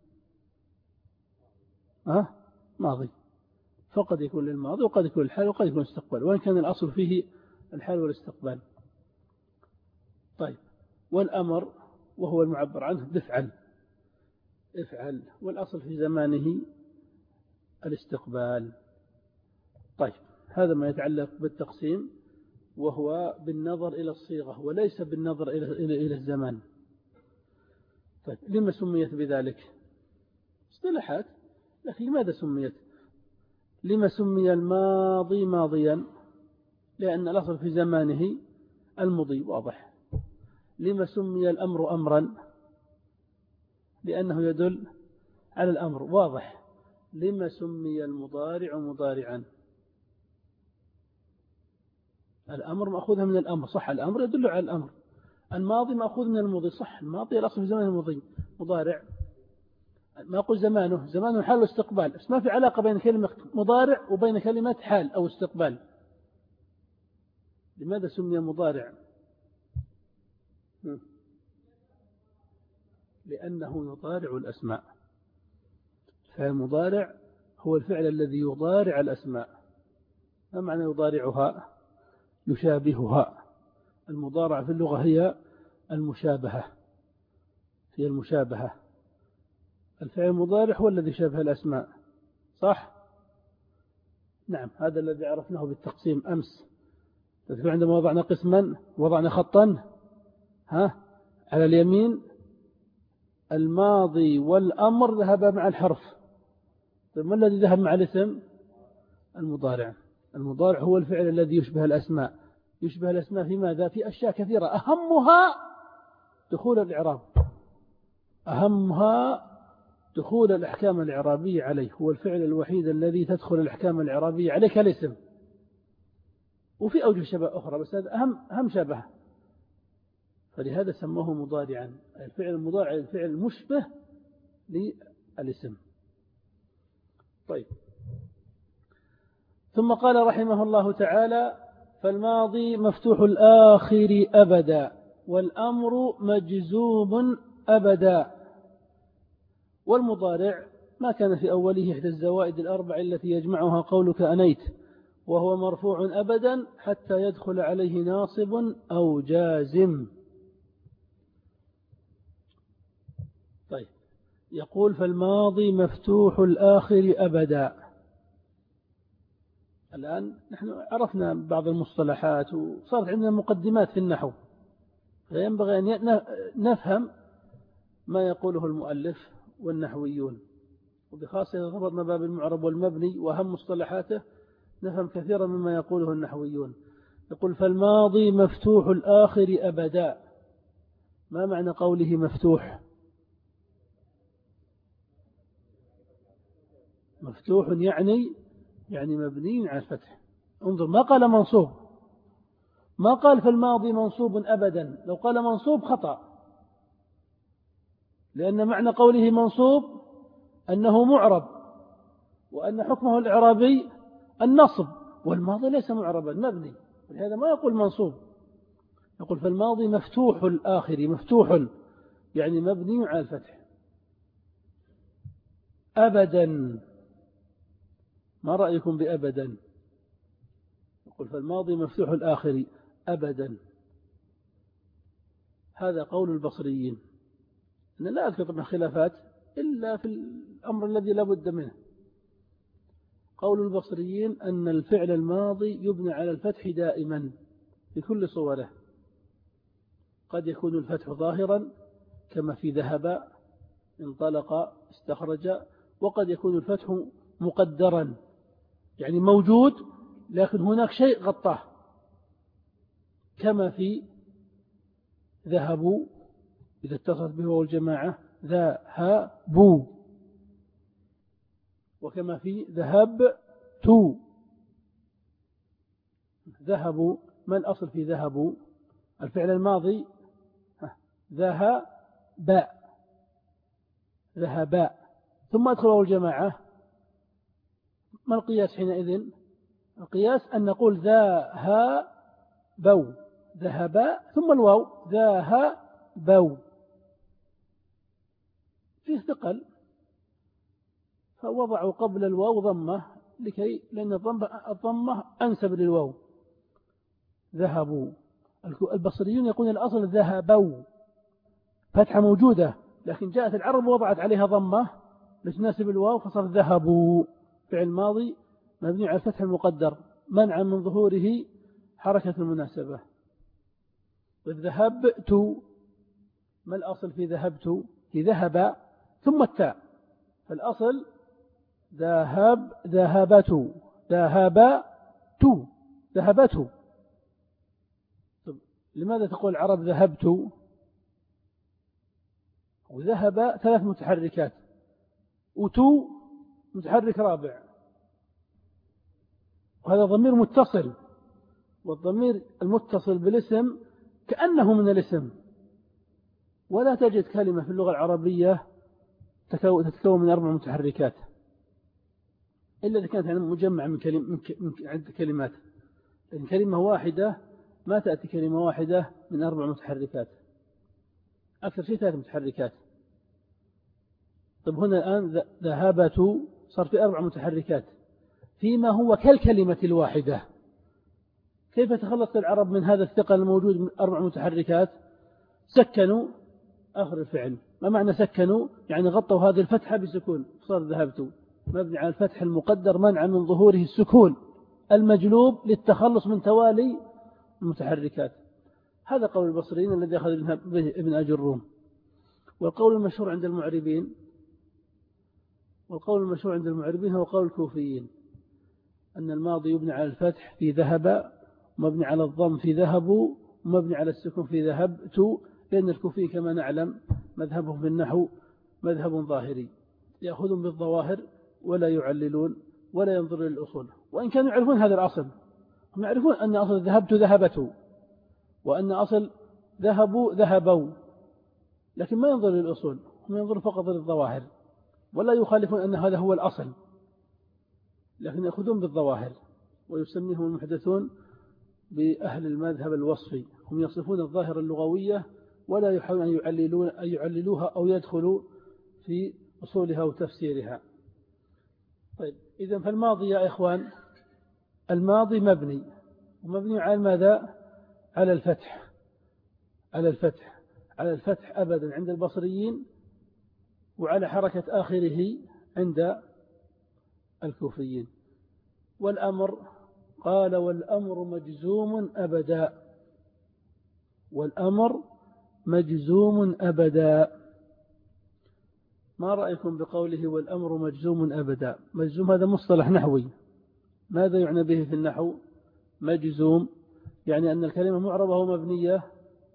ماضي. فقد يكون للماضي وقد يكون الحال وقد يكون الاستقبال، وإن كان الأصل فيه الحال والاستقبال. طيب، والأمر وهو المعبر عنه بفعل، افعل، والأصل في زمانه الاستقبال. طيب، هذا ما يتعلق بالتقسيم، وهو بالنظر إلى الصيغة وليس بالنظر إلى الزمان. طيب، لما سميت بذلك؟ اصطلاحات، لكن لماذا سميت؟ لما سمي الماضي ماضيا؟ لأن الأصل في زمانه المضي، واضح. لما سمي الأمر أمرا؟ لأنه يدل على الأمر، واضح. لما سمي المضارع مضارعا؟ الأمر مأخوذ من الأمر، صح، الأمر يدل على الأمر. الماضي مأخوذ من المضي، صح، الماضي الأصل في زمانه المضي. مضارع ما أقول زمانه حال واستقبال، بس ما في علاقة بين كلمة مضارع وبين كلمة حال أو استقبال. لماذا سمي مضارع؟ لأنه يضارع الأسماء. فالمضارع هو الفعل الذي يضارع الأسماء. ما معنى يضارعها؟ يشابهها. المضارعة في اللغة هي المشابهة، هي المشابهة. الفعل المضارع هو الذي شابه الأسماء، صح؟ نعم، هذا الذي عرفناه بالتقسيم أمس. تذكر عندما وضعنا قسما، وضعنا خطا على اليمين الماضي والأمر ذهب مع الحرف. طيب، ما الذي ذهب مع الاسم؟ المضارع. المضارع هو الفعل الذي يشبه الأسماء. يشبه الأسماء في ماذا؟ في أشياء كثيرة، أهمها دخول الإعراب، أهمها دخول الأحكام الإعرابية عليه هو الفعل الوحيد الذي تدخل الأحكام الإعرابية عليه كالاسم، وفي أوجه شبه أخرى بس هذا أهم شبه، فلهذا سموه مضارعا. الفعل المضارع الفعل المشبه للاسم. طيب، ثم قال رحمه الله تعالى: فالماضي مفتوح الآخر أبدا، والأمر مجزوم أبدا. والمضارع ما كان في أوله إحدى الزوائد الأربع التي يجمعها قولك أنيت، وهو مرفوع أبدا حتى يدخل عليه ناصب أو جازم. طيب، يقول: فالماضي مفتوح الآخر أبدا. الآن نحن عرفنا بعض المصطلحات وصارت عندنا مقدمات في النحو، فينبغي أن نفهم ما يقوله المؤلف والنحويون، وبخاصة إذا ضبطنا باب المعرب والمبني وأهم مصطلحاته نفهم كثيرا مما يقوله النحويون. يقول: فالماضي مفتوح الآخر أبدا. ما معنى قوله مفتوح؟ مفتوح يعني مبني على الفتح. انظر، ما قال منصوب، ما قال فالماضي منصوب أبدا. لو قال منصوب خطأ، لأن معنى قوله منصوب أنه معرب، وأن حكمه الإعرابي النصب، والماضي ليس معربا مبني، ولهذا ما يقول منصوب. يقول: فالماضي مفتوح الآخر، مفتوح يعني مبني على الفتح أبدا. ما رأيكم بأبدا؟ يقول: فالماضي مفتوح الآخر أبدا. هذا قول البصريين. أنا لا أذكر طبعا خلافات إلا في الأمر الذي لا بد منه. قول البصريين أن الفعل الماضي يبنى على الفتح دائما في كل صوره. قد يكون الفتح ظاهرا كما في ذهب، انطلق، استخرج، وقد يكون الفتح مقدرا يعني موجود لكن هناك شيء غطاه، كما في ذهبوا إذا اتصلت به والجماعة ذهبوا، وكما في ذهبت. ذهبوا ما الأصل في ذهبوا؟ الفعل الماضي ذهبا ثم أدخل الجماعة. ما القياس حينئذ؟ القياس أن نقول ذهبوا، ذهبا ثم الواو، ذهبوا. فيه ثقل فوضعوا قبل الواو ضمة لأن الضمة أنسب للواو. ذهبوا. البصريون يقول الأصل ذهبوا، فتحة موجودة لكن جاءت العرب وضعت عليها ضمة لتناسب الواو فصار ذهبوا. فعل ماضي مبني على الفتح المقدر منعا من ظهوره حركة المناسبة. والذهبت ما الأصل في ذهبت؟ في ذهب ثم التاء، فالأصل ذهبت. طب لماذا تقول العرب ذهبت؟ وذهب 3 متحركات، وتو متحرك رابع، وهذا ضمير متصل، والضمير المتصل بالاسم كأنه من الاسم. ولا تجد كلمة في اللغة العربية تتكون من 4 متحركات إلا إذا كانت مجمعة من عدة كلمات. لأن كلمة واحدة ما تأتي كلمة واحدة من 4 متحركات، أكثر شيء 3 متحركات. طب هنا الآن ذهبت صار في 4 متحركات فيما هو كالكلمة الواحدة. كيف تخلص العرب من هذا الثقل الموجود من 4 متحركات؟ سكنوا آخر الفعل. ما معنى سكنوا؟ يعني غطوا هذه الفتحة بسكون، صار ذهبت مبني على الفتح المقدر منع من ظهوره السكون المجلوب للتخلص من توالي المتحركات. هذا قول البصريين الذي أخذ ابن أجي الروم. والقول المشهور عند المعربين هو قول الكوفيين، أن الماضي يبني على الفتح في ذهب، ومبني على الضم في ذهبوا، ومبني على السكون في ذهبت، لأن الكوفي كما نعلم مذهبه في النحو مذهب ظاهري. يأخذون بالظواهر ولا يعللون ولا ينظر للأصول، وإن كانوا يعرفون هذا الأصل، هم يعرفون أن أصل ذهبت ذهبته، وأن أصل ذهبوا ذهبوا، لكن ما ينظر للأصول، هم ينظرون فقط للظواهر ولا يخالفون أن هذا هو الأصل، لكن يأخذون بالظواهر. ويسميهم المحدثون بأهل المذهب الوصفي، هم يصفون الظاهرة اللغوية ولا يحاولون أن يعللوها أو يدخلوا في أصولها وتفسيرها. طيب، إذن فالماضي يا إخوان، الماضي مبني، ومبني على ماذا؟ على الفتح، على الفتح، على الفتح أبدا عند البصريين، وعلى حركة آخره عند الكوفيين. والأمر قال والأمر مجزوم أبدا، والأمر مجزوم أبدا. ما رأيكم بقوله والأمر مجزوم أبدا؟ مجزوم هذا مصطلح نحوي، ماذا يعنى به في النحو؟ مجزوم يعني أن الكلمة معربة ومبنية.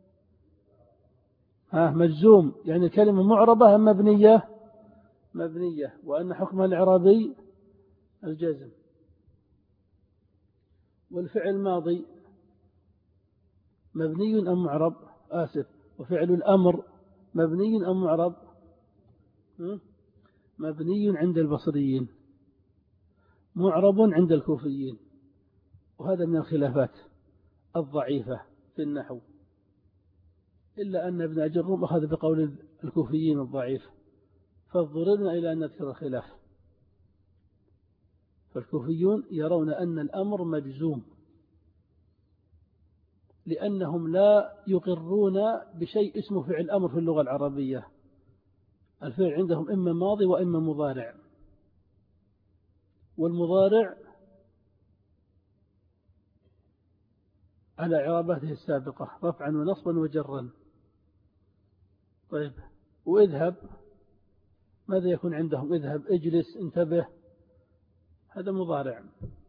مجزوم يعني الكلمة معربة أم مبنية؟ مبنية، وأن حكمها الإعرابي الجزم. والفعل الماضي مبني أم معرب؟ وفعل الأمر مبني أم معرب؟ مبني عند البصريين، معرب عند الكوفيين. وهذا من الخلافات الضعيفة في النحو، إلا أن ابن أجرم أخذ بقول الكوفيين الضعيف، فاضطررنا إلى أن نذكر الخلاف. فالكوفيون يرون أن الأمر مجزوم، لأنهم لا يقرون بشيء اسمه فعل أمر في اللغة العربية. الفعل عندهم إما ماضي وإما مضارع، والمضارع على إعراباته السابقة رفعا ونصبا وجرا. طيب، واذهب ماذا يكون عندهم؟ اذهب، اجلس، انتبه، هذا مضارع.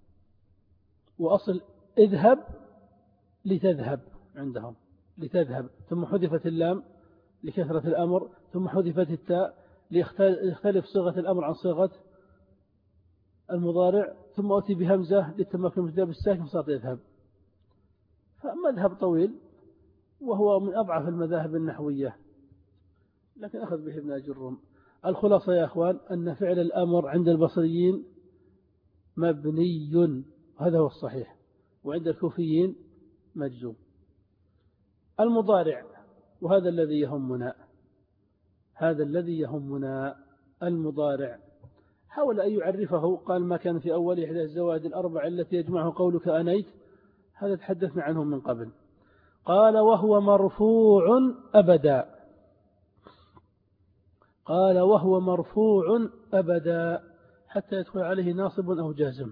وأصل اذهب لتذهب عندهم، لتذهب، ثم حذفت اللام لكثرة الأمر، ثم حذفت التاء ليختلف صيغة الأمر عن صيغة المضارع، ثم أتي بهمزة للتمكن من الجواب الساكن فصار يذهب. فمذهب طويل وهو من أضعف المذاهب النحوية، لكن أخذ به ابن أجرم. الخلاصة يا أخوان أن فعل الأمر عند البصريين مبني، هذا هو الصحيح، وعند الكوفيين مجزوم. المضارع، وهذا الذي يهمنا، هذا الذي يهمنا المضارع، حاول أن يعرفه. قال ما كان في أول إحدى الزوائد الأربع التي يجمعه قولك أنيت، هذا تحدثنا عنه من قبل. قال وهو مرفوع أبدا، قال وهو مرفوع أبدا حتى يدخل عليه ناصب أو جازم.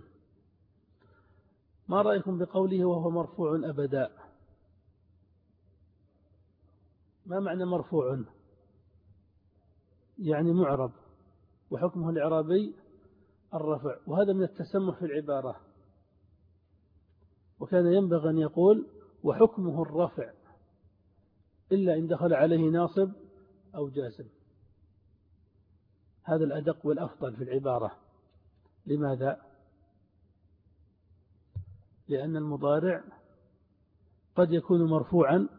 ما رأيكم بقوله وهو مرفوع أبدا؟ ما معنى مرفوع؟ يعني معرب، وحكمه الإعرابي الرفع، وهذا من التسمح في العبارة. وكان ينبغي أن يقول وحكمه الرفع إلا إن دخل عليه ناصب أو جازم، هذا الأدق والأفضل في العبارة. لماذا؟ لأن المضارع قد يكون مرفوعا،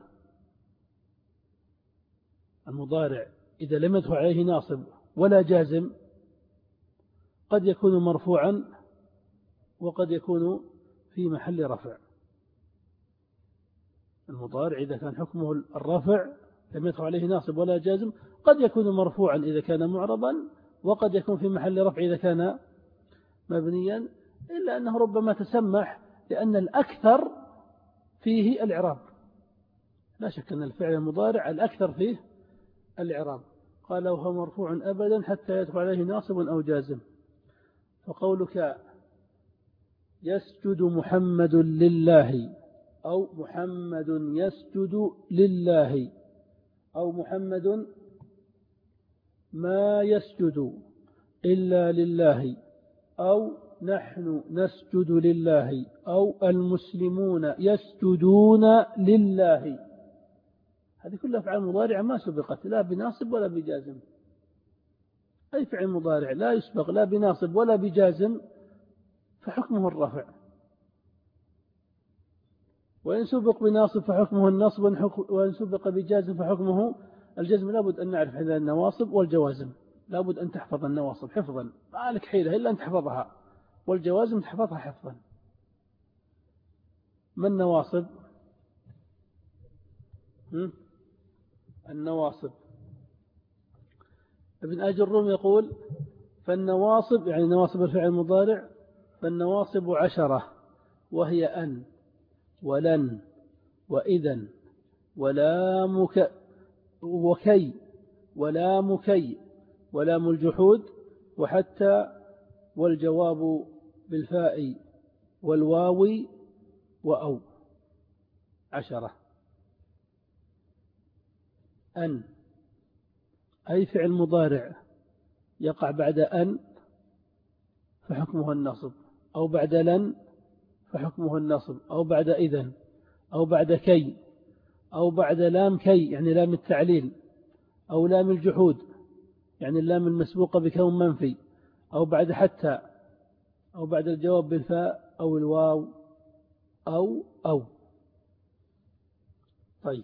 المضارع إذا لم يدخل عليه ناصب ولا جازم قد يكون مرفوعا وقد يكون في محل رفع. المضارع إذا كان حكمه الرفع لم يدخل عليه ناصب ولا جازم قد يكون مرفوعا إذا كان معربا، وقد يكون في محل رفع إذا كان مبنيا، إلا أنه ربما تسمح لأن الأكثر فيه الإعراب. لا شك أن الفعل المضارع الأكثر فيه الإعراب. قال وهو مرفوع أبدا حتى يدخل عليه ناصب أو جازم. فقولك يسجد محمد لله، أو محمد يسجد لله، أو محمد ما يسجد إلا لله، أو نحن نسجد لله، أو المسلمون يسجدون لله، هذه كلها أفعال مضارعة ما سبقت لا بناصب ولا بجازم. أي فعل مضارع لا يسبق لا بناصب ولا بجازم فحكمه الرفع، وإن سبق بناصب فحكمه النصب، وإن سبق بجازم فحكمه الجزم. لابد أن نعرف هذه النواصب والجوازم، لابد أن تحفظ النواصب حفظا، ما لك حيلة إلا أن تحفظها، والجوازم تحفظها حفظا. ما النواصب؟ النواصب ابن أجر الروم يقول فالنواصب يعني نواصب الفعل المضارع، فالنواصب 10، وهي أن ولن وإذن ولامك وكي ولامكي ولام الجحود وحتى والجواب بالفاء والواو وأو. 10. أن أي فعل مضارع يقع بعد أن فحكمه النصب، أو بعد لن فحكمه النصب، أو بعد إذن، أو بعد كي، أو بعد لام كي يعني لام التعليل، أو لام الجحود يعني اللام المسبوقة بكون منفي، أو بعد حتى، أو بعد الجواب بالفاء أو الواو أو. طيب،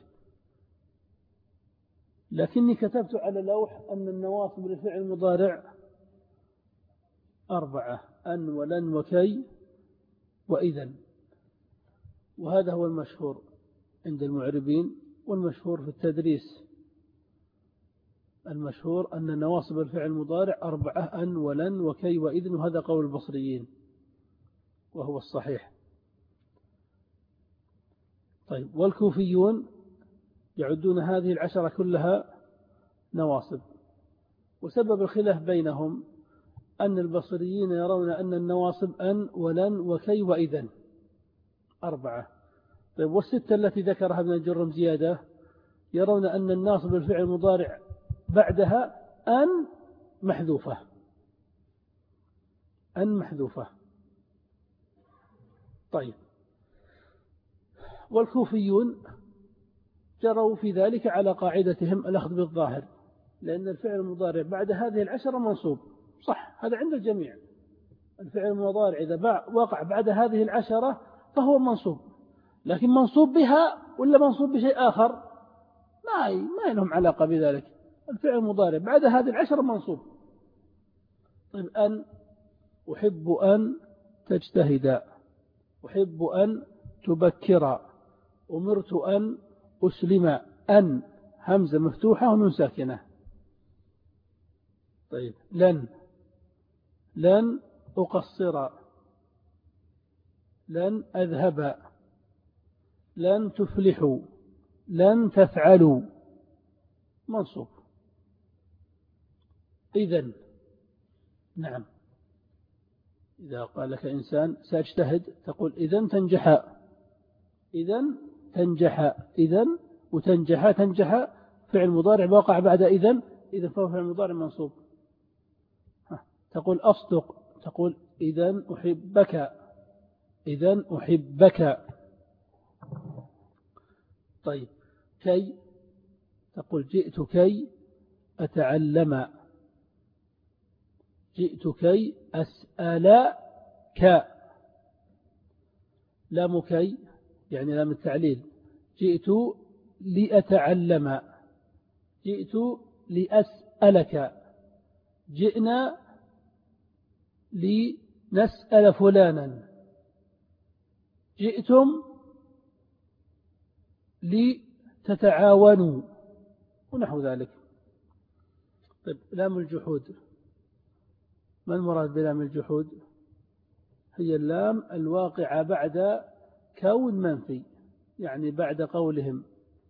لكني كتبت على اللوح أن النواصب للفعل المضارع 4: أن ولن وكي وإذن، وهذا هو المشهور عند المعربين والمشهور في التدريس. المشهور أن نواصب الفعل المضارع 4: أن ولن وكي وإذن، وهذا قول البصريين وهو الصحيح. طيب، والكوفيون يعدون هذه 10 كلها نواصب، وسبب الخلاف بينهم أن البصريين يرون أن النواصب أن ولن وكي وإذن 4. طيب، والستة التي ذكرها ابن الجرم زيادة يرون أن الناصب الفعل المضارع بعدها أن محذوفة، أن محذوفة. طيب، والكوفيون جروا في ذلك على قاعدتهم الأخذ بالظاهر، لأن الفعل المضارع بعد هذه 10 منصوب، صح، هذا عند الجميع. الفعل المضارع إذا وقع بعد هذه 10 فهو منصوب، لكن منصوب بها ولا منصوب بشيء آخر ما لهم علاقة بذلك. الفعل المضارع بعد هذه 10 منصوب. طيب، أن أحب أن تجتهد، أحب أن تبكر، أمرت أن أسلم. أن همزة مفتوحة ونون ساكنة. طيب، لن أقصر، لن أذهب، لن تفلحوا، لن تفعلوا، منصوب. إذن، نعم، إذا قال لك إنسان سأجتهد تقول إذن تنجح، إذن تنجح، إذن وتنجح، تنجح فعل مضارع وقع بعد إذن فهو فعل مضارع منصوب. تقول أصدق، تقول إذن أحبك، إذن أحبك. طيب، كي، تقول جئت كي أتعلم، جئت كي أسألك. لام كي يعني لام التعليل، جئت لأتعلم، جئت لأسألك، جئنا لنسأل فلانا، جئتم لتتعاونوا، ونحو ذلك. طيب، لام الجحود، ما المراد بلام الجحود؟ هي اللام الواقعة بعد كون منفي، يعني بعد قولهم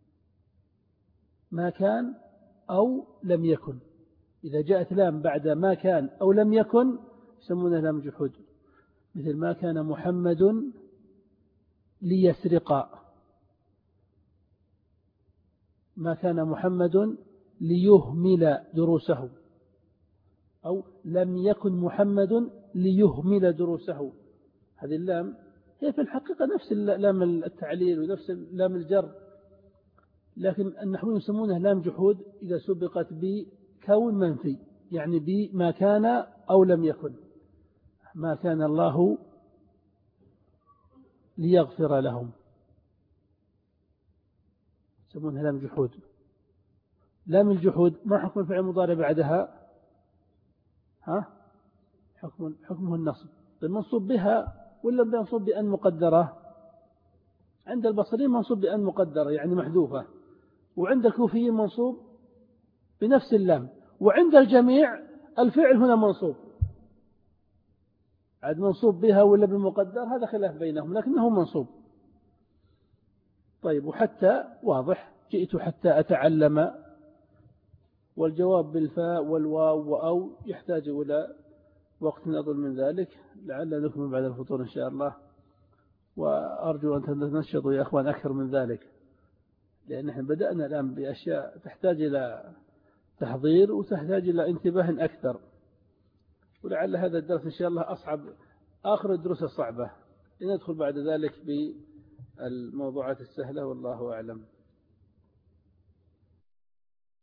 ما كان أو لم يكن. إذا جاءت لام بعد ما كان أو لم يكن يسمونها لام جحود، مثل ما كان محمد ليسرق، ما كان محمد ليهمل دروسه، أو لم يكن محمد ليهمل دروسه. هذه اللام هي في الحقيقة نفس لام التعليل ونفس لام الجر، لكن النحويون يسمونها لام جحود إذا سبقت بكون منفي، يعني بما كان أو لم يكن، ما كان الله ليغفر لهم، يسمونها لام جحود. لام الجحود ما حكم الفعل المضارع بعدها؟ حكمه النصب. المنصوب بها ولا منصوب بأن مقدرة؟ عند البصريين منصوب بأن مقدرة يعني محذوفة، وعند الكوفيين منصوب بنفس اللام، وعند الجميع الفعل هنا منصوب. عاد منصوب بها ولا بالمقدر هذا خلاف بينهم، لكنه منصوب. طيب، وحتى واضح، جئت حتى أتعلم، والجواب بالفاء والواو وأو يحتاج إلى وقت أطول من ذلك، لعل نكمل بعد الفطور إن شاء الله. وأرجو أن تنشطوا يا أخوان أكثر من ذلك، لأن احنا بدأنا الآن بأشياء تحتاج إلى تحضير وتحتاج إلى انتباه أكثر، ولعل هذا الدرس إن شاء الله أصعب، آخر الدروس الصعبة، لندخل بعد ذلك بالموضوعات السهلة، والله أعلم.